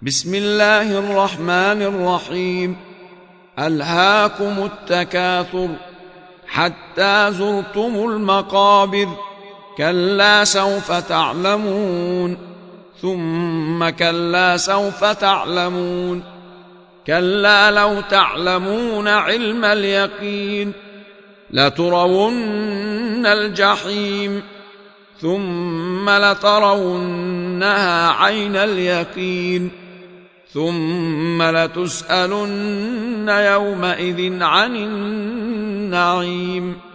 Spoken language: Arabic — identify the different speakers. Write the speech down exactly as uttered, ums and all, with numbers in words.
Speaker 1: بسم الله الرحمن الرحيم. ألهاكم التكاثر حتى زرتم المقابر، كلا سوف تعلمون ثم كلا سوف تعلمون، كلا لو تعلمون علم اليقين لترون الجحيم ثم لترونها عين اليقين ثم لتسألن يومئذ عن النعيم.